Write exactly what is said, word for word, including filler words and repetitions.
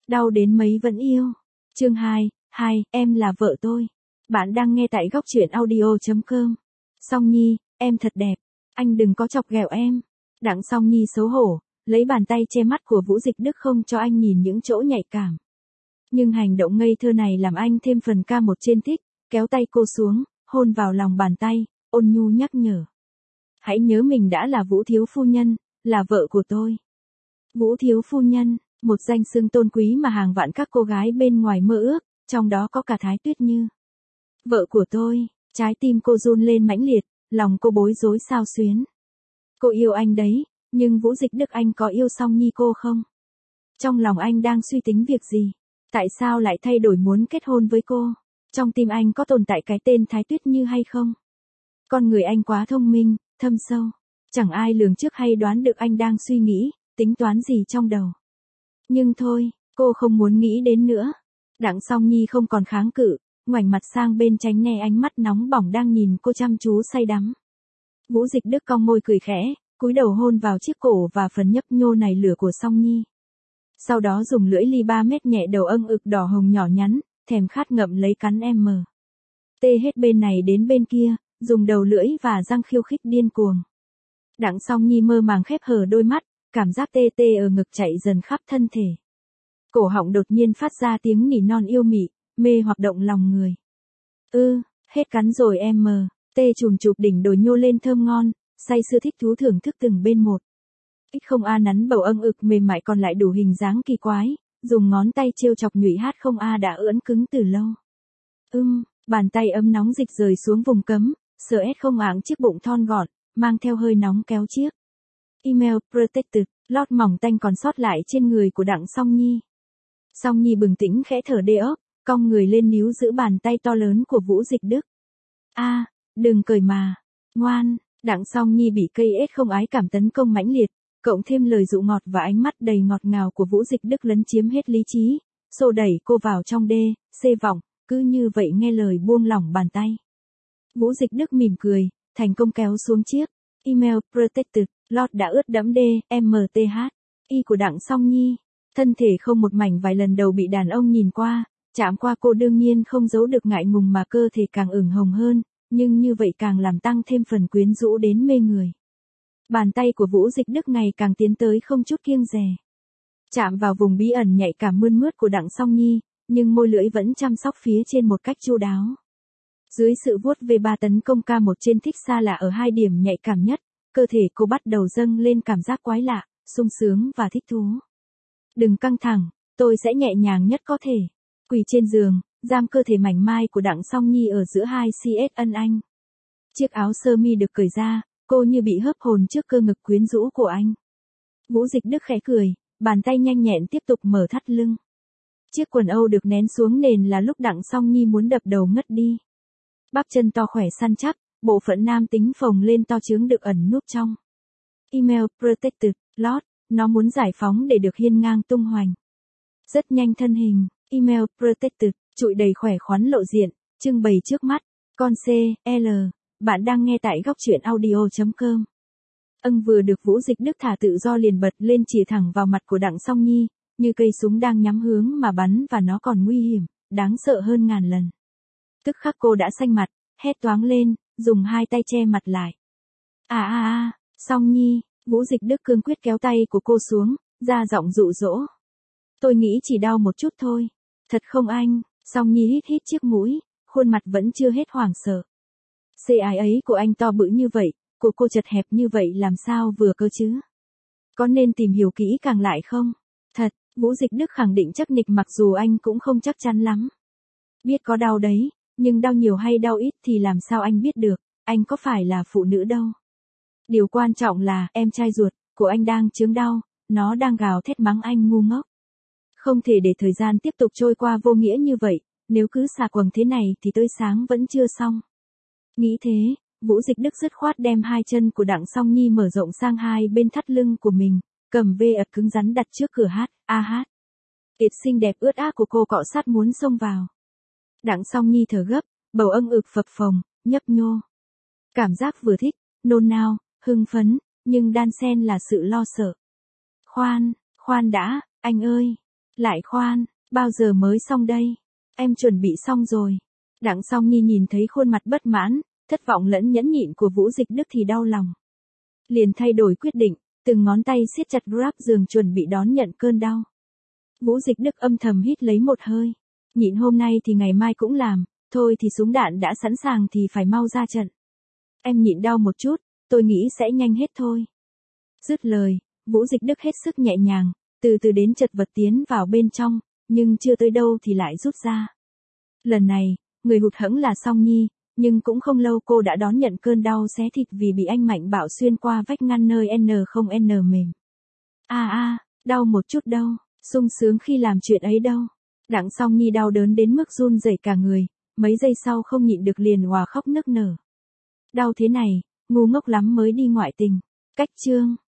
Đau đến mấy vẫn yêu. Chương hai, hai, em là vợ tôi. Bạn đang nghe tại góc truyện audio chấm com. Song Nhi, em thật đẹp. Anh đừng có chọc ghẹo em. Đặng Song Nhi xấu hổ, lấy bàn tay che mắt của Vũ Dịch Đức không cho anh nhìn những chỗ nhạy cảm. Nhưng hành động ngây thơ này làm anh thêm phần ca một trên thích, kéo tay cô xuống, hôn vào lòng bàn tay, ôn nhu nhắc nhở. Hãy nhớ mình đã là Vũ thiếu phu nhân, là vợ của tôi. Vũ thiếu phu nhân, một danh xưng tôn quý mà hàng vạn các cô gái bên ngoài mơ ước, trong đó có cả Thái Tuyết Như. Vợ của tôi, trái tim cô run lên mãnh liệt, lòng cô bối rối xao xuyến. Cô yêu anh đấy, nhưng Vũ Dịch Đức anh có yêu Song Nhi cô không? Trong lòng anh đang suy tính việc gì? Tại sao lại thay đổi muốn kết hôn với cô? Trong tim anh có tồn tại cái tên Thái Tuyết Như hay không? Con người anh quá thông minh, thâm sâu. Chẳng ai lường trước hay đoán được anh đang suy nghĩ, tính toán gì trong đầu. Nhưng thôi, cô không muốn nghĩ đến nữa. Đặng Song Nhi không còn kháng cự, ngoảnh mặt sang bên tránh né ánh mắt nóng bỏng đang nhìn cô chăm chú say đắm. Vũ Dịch Đức cong môi cười khẽ, cúi đầu hôn vào chiếc cổ và phần nhấp nhô nảy lửa của Song Nhi. Sau đó dùng lưỡi ly ba mét nhẹ đầu âng ực đỏ hồng nhỏ nhắn, thèm khát ngậm lấy cắn em mờ. Tê hết bên này đến bên kia, dùng đầu lưỡi và răng khiêu khích điên cuồng. Đặng Song Nhi mơ màng khép hờ đôi mắt, cảm giác tê tê ở ngực chạy dần khắp thân thể. Cổ họng đột nhiên phát ra tiếng nỉ non yêu mị, mê hoặc động lòng người. Ư, hết cắn rồi em mờ, tê chùm chụp đỉnh đồi nhô lên thơm ngon, say sưa thích thú thưởng thức từng bên một. Ít không a nắn bầu âng ực mềm mại còn lại đủ hình dáng kỳ quái, dùng ngón tay trêu chọc nhụy hát không a đã ưỡn cứng từ lâu. Ưm, bàn tay ấm nóng dịch rời xuống vùng cấm, sờ ét không áng chiếc bụng thon gọn, mang theo hơi nóng kéo chiếc. Email protected, lót mỏng tanh còn sót lại trên người của Đặng Song Nhi. Song Nhi bừng tỉnh khẽ thở đê ốc, cong người lên níu giữ bàn tay to lớn của Vũ Dịch Đức. A, đừng cởi mà, ngoan. Đặng Song Nhi bị cây ếch không ái cảm tấn công mãnh liệt, cộng thêm lời dụ ngọt và ánh mắt đầy ngọt ngào của Vũ Dịch Đức lấn chiếm hết lý trí, xô đẩy cô vào trong đê, xê vọng, cứ như vậy nghe lời buông lỏng bàn tay. Vũ Dịch Đức mỉm cười, thành công kéo xuống chiếc email protected, lót đã ướt đẫm đê, em tê hát, y của Đặng Song Nhi. Thân thể không một mảnh vài lần đầu bị đàn ông nhìn qua, chạm qua cô đương nhiên không giấu được ngại ngùng mà cơ thể càng ửng hồng hơn, nhưng như vậy càng làm tăng thêm phần quyến rũ đến mê người. Bàn tay của Vũ Dịch Đức ngày càng tiến tới không chút kiêng dè. Chạm vào vùng bí ẩn nhạy cảm mươn mướt của Đặng Song Nhi, nhưng môi lưỡi vẫn chăm sóc phía trên một cách chu đáo. Dưới sự vuốt về ba tấn công ca một trên thích xa lạ ở hai điểm nhạy cảm nhất, cơ thể cô bắt đầu dâng lên cảm giác quái lạ, sung sướng và thích thú. Đừng căng thẳng, tôi sẽ nhẹ nhàng nhất có thể. Quỳ trên giường, giam cơ thể mảnh mai của Đặng Song Nhi ở giữa hai cs ân anh. Chiếc áo sơ mi được cởi ra, cô như bị hớp hồn trước cơ ngực quyến rũ của anh. Vũ Dịch Đức khẽ cười, bàn tay nhanh nhẹn tiếp tục mở thắt lưng. Chiếc quần âu được nén xuống nền là lúc Đặng Song Nhi muốn đập đầu ngất đi. Bắp chân to khỏe săn chắc, bộ phận nam tính phồng lên to trướng được ẩn núp trong email protected, lót, nó muốn giải phóng để được hiên ngang tung hoành. Rất nhanh thân hình, email protected, trụi đầy khỏe khoắn lộ diện, trưng bày trước mắt, con C, L, bạn đang nghe tại góc truyện audio chấm com. Âng vừa được Vũ Dịch Đức thả tự do liền bật lên chĩa thẳng vào mặt của Đặng Song Nhi, như cây súng đang nhắm hướng mà bắn và nó còn nguy hiểm, đáng sợ hơn ngàn lần. Tức khắc cô đã xanh mặt, hét toáng lên, dùng hai tay che mặt lại. À à à, Song Nhi, Vũ Dịch Đức cương quyết kéo tay của cô xuống, ra giọng dụ dỗ. Tôi nghĩ chỉ đau một chút thôi. Thật không anh? Song Nhi hít hít chiếc mũi, khuôn mặt vẫn chưa hết hoảng sợ. Xê ái ấy của anh to bự như vậy, của cô chật hẹp như vậy làm sao vừa cơ chứ? Có nên tìm hiểu kỹ càng lại không? Thật, Vũ Dịch Đức khẳng định chắc nịch mặc dù anh cũng không chắc chắn lắm. Biết có đau đấy, nhưng đau nhiều hay đau ít thì làm sao anh biết được, anh có phải là phụ nữ đâu. Điều quan trọng là em trai ruột của anh đang chướng đau, nó đang gào thét mắng anh ngu ngốc. Không thể để thời gian tiếp tục trôi qua vô nghĩa như vậy, nếu cứ xà quầng thế này thì tới sáng vẫn chưa xong. Nghĩ thế, Vũ Dịch Đức dứt khoát đem hai chân của Đặng Song Nhi mở rộng sang hai bên thắt lưng của mình, cầm vê ật cứng rắn đặt trước cửa hát, a hát. Kiệt xinh đẹp ướt át của cô cọ sát muốn xông vào. Đặng Song Nhi thở gấp, bầu âng ực phập phồng, nhấp nhô. Cảm giác vừa thích, nôn nao, hưng phấn, nhưng đan xen là sự lo sợ. Khoan, khoan đã, anh ơi. Lại khoan, bao giờ mới xong đây? Em chuẩn bị xong rồi. Đặng Song Nhi nhìn thấy khuôn mặt bất mãn, thất vọng lẫn nhẫn nhịn của Vũ Dịch Đức thì đau lòng. Liền thay đổi quyết định, từng ngón tay siết chặt grab giường chuẩn bị đón nhận cơn đau. Vũ Dịch Đức âm thầm hít lấy một hơi. Nhịn hôm nay thì ngày mai cũng làm, thôi thì súng đạn đã sẵn sàng thì phải mau ra trận. Em nhịn đau một chút, tôi nghĩ sẽ nhanh hết thôi. Dứt lời, Vũ Dịch Đức hết sức nhẹ nhàng, từ từ đến chật vật tiến vào bên trong, nhưng chưa tới đâu thì lại rút ra. Lần này, người hụt hẫng là Song Nhi, nhưng cũng không lâu cô đã đón nhận cơn đau xé thịt vì bị anh mạnh bạo xuyên qua vách ngăn nơi N không N mềm. À à, đau một chút đâu, sung sướng khi làm chuyện ấy đâu. Đặng Song Nhi đau đớn đến mức run rẩy cả người, mấy giây sau không nhịn được liền òa khóc nức nở. Đau thế này, ngu ngốc lắm mới đi ngoại tình. Cách chương